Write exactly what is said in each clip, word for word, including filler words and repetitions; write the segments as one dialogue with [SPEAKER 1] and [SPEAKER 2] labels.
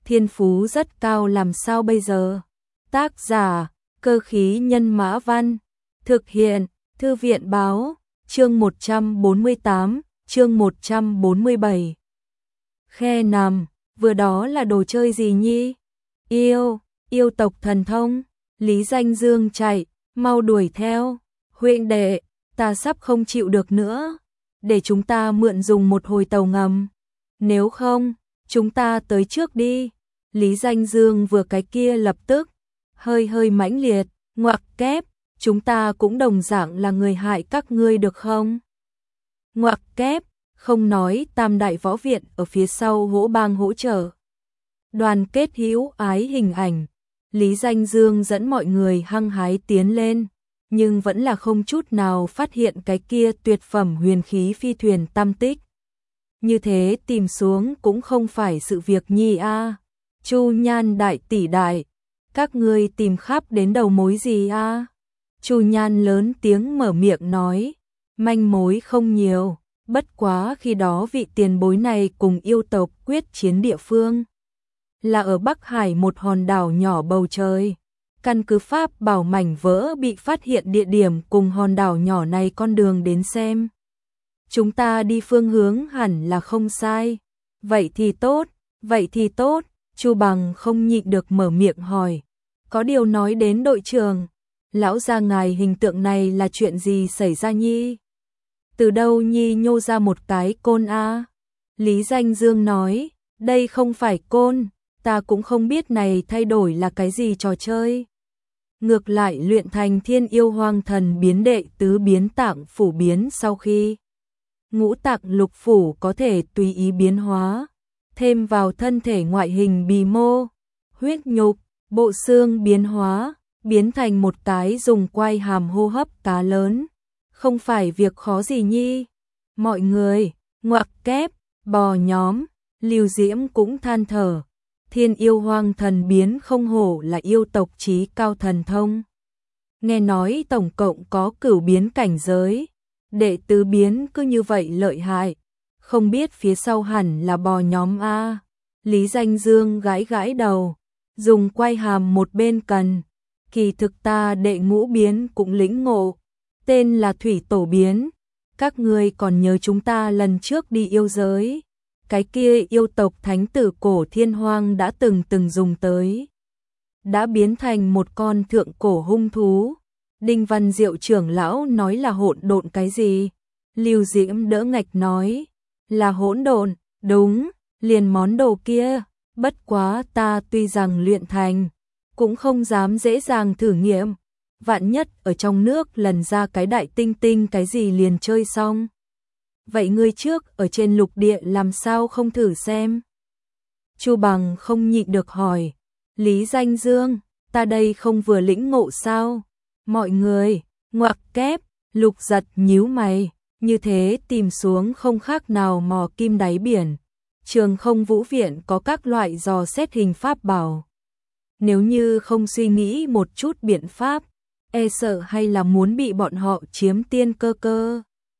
[SPEAKER 1] thiên phú rất cao làm sao bây giờ? Tác giả, Cơ khí nhân mã văn, thực hiện, Thư viện báo, chương một trăm bốn mươi tám, chương một trăm bốn mươi bảy. Khe nằm, vừa đó là đồ chơi gì nhi? Yêu, yêu tộc thần thông, Lý Danh Dương chạy, mau đuổi theo, huynh đệ, ta sắp không chịu được nữa, để chúng ta mượn dùng một hồi tàu ngầm, nếu không, chúng ta tới trước đi. Lý Danh Dương vừa cái kia lập tức, hơi hơi mãnh liệt, ngoặc kép, chúng ta cũng đồng dạng là người hại các ngươi được không? Ngoặc kép, không nói tam đại võ viện ở phía sau hỗ bang hỗ trợ. Đoàn kết hữu ái hình ảnh, Lý Danh Dương dẫn mọi người hăng hái tiến lên, nhưng vẫn là không chút nào phát hiện cái kia tuyệt phẩm huyền khí phi thuyền tam tích. Như thế tìm xuống cũng không phải sự việc nhi a. Chu Nhan đại tỷ đại, các ngươi tìm khắp đến đầu mối gì a? Chu Nhan lớn tiếng mở miệng nói, manh mối không nhiều, bất quá khi đó vị tiền bối này cùng yêu tộc quyết chiến địa phương là ở Bắc Hải một hòn đảo nhỏ bầu trời. Căn cứ pháp bảo mảnh vỡ bị phát hiện địa điểm cùng hòn đảo nhỏ này con đường đến xem. Chúng ta đi phương hướng hẳn là không sai. Vậy thì tốt, vậy thì tốt, Chu Bằng không nhịn được mở miệng hỏi. Có điều nói đến đội trưởng, lão gia ngài hình tượng này là chuyện gì xảy ra nhi? Từ đâu nhi nhô ra một cái côn a? Lý Danh Dương nói, đây không phải côn, ta cũng không biết này thay đổi là cái gì trò chơi. Ngược lại luyện thành thiên yêu hoang thần biến đệ tứ biến tạng phủ biến sau khi ngũ tạng lục phủ có thể tùy ý biến hóa, thêm vào thân thể ngoại hình bì mô, huyết nhục, bộ xương biến hóa, biến thành một cái dùng quai hàm hô hấp cá lớn. Không phải việc khó gì nhi. Mọi người, ngoặc kép, bò nhóm, Lưu Diễm cũng than thở. Thiên yêu hoang thần biến không hổ là yêu tộc chí cao thần thông. Nghe nói tổng cộng có cửu biến cảnh giới, đệ tứ biến cứ như vậy lợi hại, không biết phía sau hẳn là bò nhóm a. Lý Danh Dương gãi gãi đầu, dùng quay hàm một bên cần, kỳ thực ta đệ ngũ biến cũng lĩnh ngộ, tên là thủy tổ biến, các ngươi còn nhớ chúng ta lần trước đi yêu giới. Cái kia yêu tộc thánh tử cổ thiên hoang đã từng từng dùng tới. Đã biến thành một con thượng cổ hung thú. Đinh Văn Diệu trưởng lão nói là hỗn độn cái gì? Lưu Diễm đỡ ngạch nói. Là hỗn độn, đúng, liền món đồ kia. Bất quá ta tuy rằng luyện thành, cũng không dám dễ dàng thử nghiệm. Vạn nhất ở trong nước lần ra cái đại tinh tinh cái gì liền chơi xong. Vậy ngươi trước ở trên lục địa làm sao không thử xem? Chu Bằng không nhịn được hỏi. Lý Danh Dương, ta đây không vừa lĩnh ngộ sao? Mọi người, ngoặc kép, Lục Giật nhíu mày, như thế tìm xuống không khác nào mò kim đáy biển. Trường Không Vũ Viện có các loại dò xét hình pháp bảo. Nếu như không suy nghĩ một chút biện pháp, e sợ hay là muốn bị bọn họ chiếm tiên cơ cơ.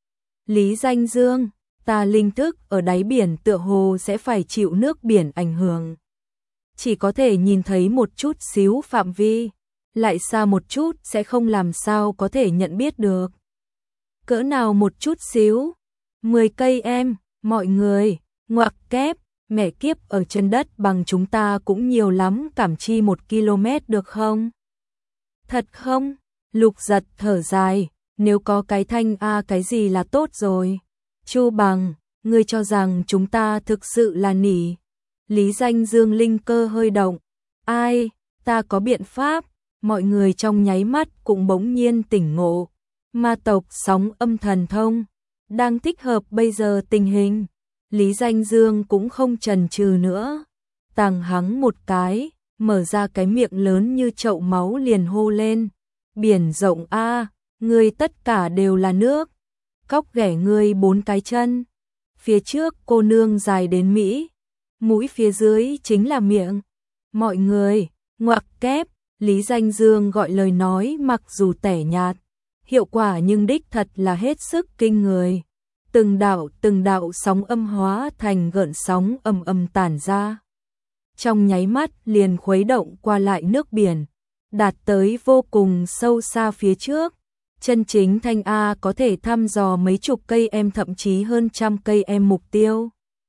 [SPEAKER 1] Lý Danh Dương, ta linh thức ở đáy biển tựa hồ sẽ phải chịu nước biển ảnh hưởng. Chỉ có thể nhìn thấy một chút xíu phạm vi, lại xa một chút sẽ không làm sao có thể nhận biết được. Cỡ nào một chút xíu? mười cây em, mọi người, ngoặc kép, mẹ kiếp ở chân đất bằng chúng ta cũng nhiều lắm cảm chi một km được không? Thật không? Lục Giật thở dài. Nếu có cái thanh a cái gì là tốt rồi. Chu Bằng, ngươi cho rằng chúng ta thực sự là nỉ. Lý Danh Dương linh cơ hơi động. Ai, ta có biện pháp. Mọi người trong nháy mắt cũng bỗng nhiên tỉnh ngộ. Ma tộc sóng âm thần thông, đang thích hợp bây giờ tình hình. Lý Danh Dương cũng không chần chừ nữa. Tàng hắng một cái, mở ra cái miệng lớn như chậu máu liền hô lên. Biển rộng a, ngươi tất cả đều là nước. Cóc ghẻ ngươi bốn cái chân. Phía trước cô nương dài đến Mỹ, mũi phía dưới chính là miệng. Mọi người, ngoặc kép, Lý Danh Dương gọi lời nói mặc dù tẻ nhạt, hiệu quả nhưng đích thật là hết sức kinh người. Từng đạo từng đạo sóng âm hóa thành gợn sóng ầm ầm tản ra. trong nháy mắt liền khuấy động qua lại nước biển, đạt tới vô cùng sâu xa phía trước. Chân chính thanh A có thể thăm dò mấy chục cây em thậm chí hơn trăm cây em mục tiêu.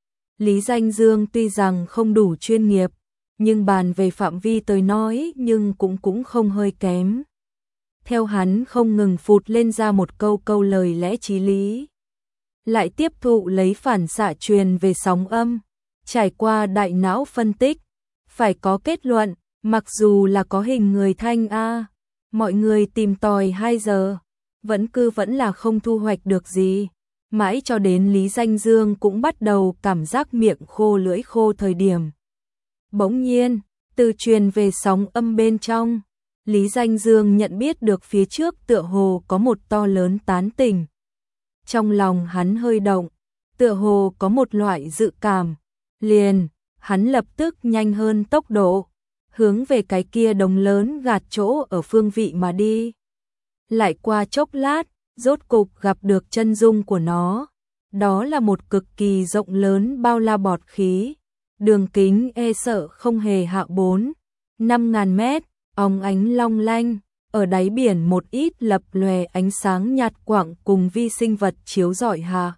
[SPEAKER 1] Lý Danh Dương tuy rằng không đủ chuyên nghiệp, nhưng bàn về phạm vi tới nói nhưng cũng cũng không hơi kém. Theo hắn không ngừng phụt lên ra một câu câu lời lẽ chí lý. Lại tiếp thụ lấy phản xạ truyền về sóng âm, trải qua đại não phân tích, phải có kết luận, mặc dù là có hình người thanh A, mọi người tìm tòi hai giờ, vẫn cứ vẫn là không thu hoạch được gì. Mãi cho đến Lý Danh Dương cũng bắt đầu cảm giác miệng khô lưỡi khô thời điểm. Bỗng nhiên, từ truyền về sóng âm bên trong, Lý Danh Dương nhận biết được phía trước tựa hồ có một to lớn tán tỉnh. Trong lòng hắn hơi động, tựa hồ có một loại dự cảm, liền, hắn lập tức nhanh hơn tốc độ, hướng về cái kia đồng lớn gạt chỗ ở phương vị mà đi. Lại qua chốc lát, rốt cục gặp được chân dung của nó, đó là một cực kỳ rộng lớn bao la bọt khí, đường kính e sợ không hề hạ bốn, năm ngàn mét, óng ánh long lanh, ở đáy biển một ít lập lòe ánh sáng nhạt quặng cùng vi sinh vật chiếu rọi hạ.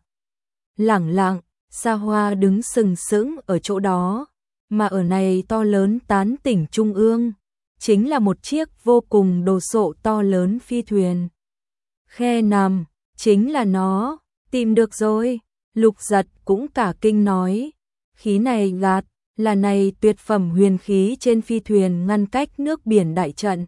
[SPEAKER 1] Lẳng lặng, xa hoa đứng sừng sững ở chỗ đó, mà ở này to lớn tán tỉnh trung ương, chính là một chiếc vô cùng đồ sộ to lớn phi thuyền. Khe nằm, chính là nó, tìm được rồi, Lục Giật cũng cả kinh nói, khí này gạt, là này tuyệt phẩm huyền khí trên phi thuyền ngăn cách nước biển đại trận.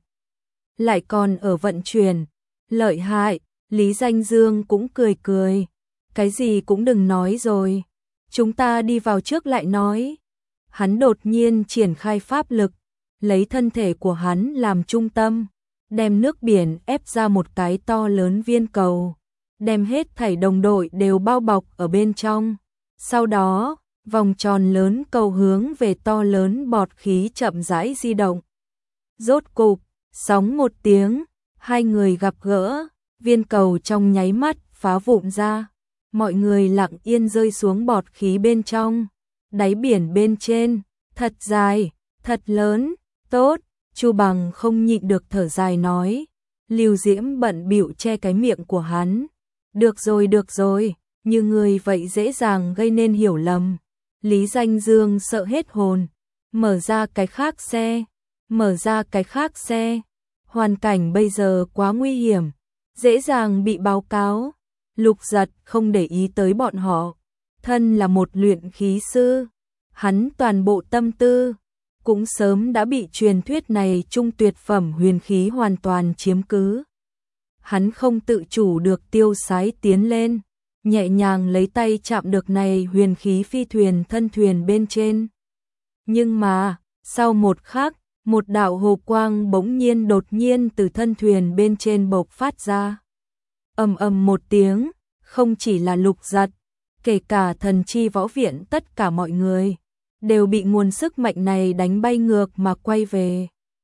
[SPEAKER 1] Lại còn ở vận chuyển, lợi hại, Lý Danh Dương cũng cười cười, cái gì cũng đừng nói rồi, chúng ta đi vào trước lại nói. Hắn đột nhiên triển khai pháp lực, lấy thân thể của hắn làm trung tâm, đem nước biển ép ra một cái to lớn viên cầu, đem hết thảy đồng đội đều bao bọc ở bên trong. Sau đó, vòng tròn lớn cầu hướng về to lớn bọt khí chậm rãi di động. Rốt cục, sóng một tiếng, hai người gặp gỡ, viên cầu trong nháy mắt phá vụn ra, mọi người lặng yên rơi xuống bọt khí bên trong, đáy biển bên trên, thật dài, thật lớn, tốt, Chu Bằng không nhịn được thở dài nói, Lưu Diễm bận bịu che cái miệng của hắn, được rồi được rồi, như người vậy dễ dàng gây nên hiểu lầm. Lý Danh Dương sợ hết hồn, mở ra cái khác xe, mở ra cái khác xe, hoàn cảnh bây giờ quá nguy hiểm, dễ dàng bị báo cáo. Lục Giật không để ý tới bọn họ, thân là một luyện khí sư, hắn toàn bộ tâm tư cũng sớm đã bị truyền thuyết này trung tuyệt phẩm huyền khí hoàn toàn chiếm cứ. Hắn không tự chủ được tiêu sái tiến lên, nhẹ nhàng lấy tay chạm được này huyền khí phi thuyền thân thuyền bên trên. Nhưng mà, sau một khắc, một đạo hồ quang bỗng nhiên đột nhiên từ thân thuyền bên trên bộc phát ra. Ầm ầm một tiếng, không chỉ là Lục Giật, kể cả thần chi võ viện tất cả mọi người, đều bị nguồn sức mạnh này đánh bay ngược mà quay về.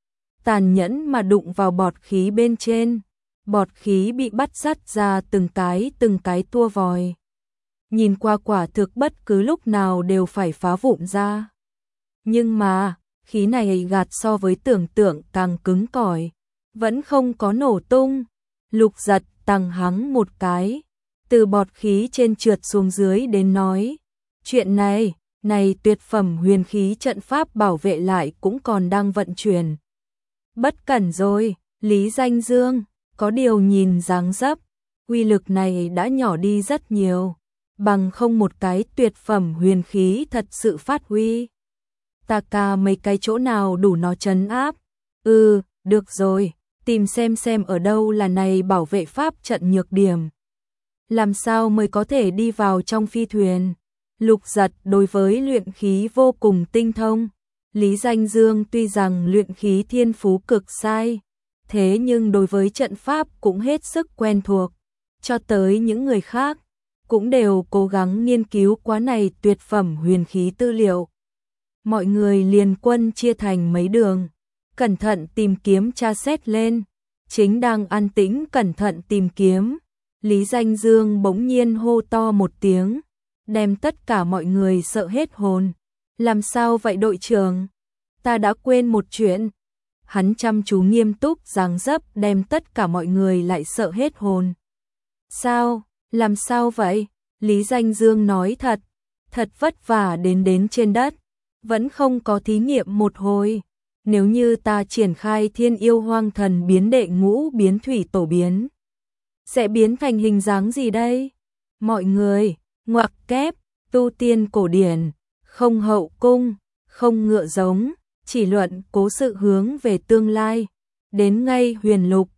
[SPEAKER 1] Tàn nhẫn mà đụng vào bọt khí bên trên, bọt khí bị bắt dắt ra từng cái từng cái tua vòi. Nhìn qua quả thực bất cứ lúc nào đều phải phá vụn ra. Nhưng mà, khí này gạt so với tưởng tượng càng cứng cỏi, vẫn không có nổ tung. Lục Giật tăng hắng một cái, từ bọt khí trên trượt xuống dưới đến nói, chuyện này, này tuyệt phẩm huyền khí trận pháp bảo vệ lại cũng còn đang vận chuyển. Bất cẩn rồi, Lý Danh Dương, có điều nhìn dáng dấp, uy lực này đã nhỏ đi rất nhiều, bằng không một cái tuyệt phẩm huyền khí thật sự phát huy. Ta ca mấy cái chỗ nào đủ nó trấn áp. Ừ, được rồi, tìm xem xem ở đâu là này bảo vệ pháp trận nhược điểm. Làm sao mới có thể đi vào trong phi thuyền? Lục Giật đối với luyện khí vô cùng tinh thông. Lý Danh Dương tuy rằng luyện khí thiên phú cực sai, thế nhưng đối với trận pháp cũng hết sức quen thuộc. Cho tới những người khác, cũng đều cố gắng nghiên cứu quá này tuyệt phẩm huyền khí tư liệu. Mọi người liền quân chia thành mấy đường, cẩn thận tìm kiếm tra xét lên. Chính đang an tĩnh cẩn thận tìm kiếm, Lý Danh Dương bỗng nhiên hô to một tiếng, đem tất cả mọi người sợ hết hồn. Làm sao vậy đội trưởng? Ta đã quên một chuyện. Hắn chăm chú nghiêm túc dáng dấp đem tất cả mọi người lại sợ hết hồn. Sao? Làm sao vậy? Lý Danh Dương nói thật. Thật vất vả đến đến trên đất. Vẫn không có thí nghiệm một hồi. Nếu như ta triển khai thiên yêu hoang thần biến đệ ngũ biến thủy tổ biến. Sẽ biến thành hình dáng gì đây? Mọi người, ngoặc kép, tu tiên cổ điển, không hậu cung, không ngựa giống, chỉ luận cố sự hướng về tương lai. Đến ngay huyền lục,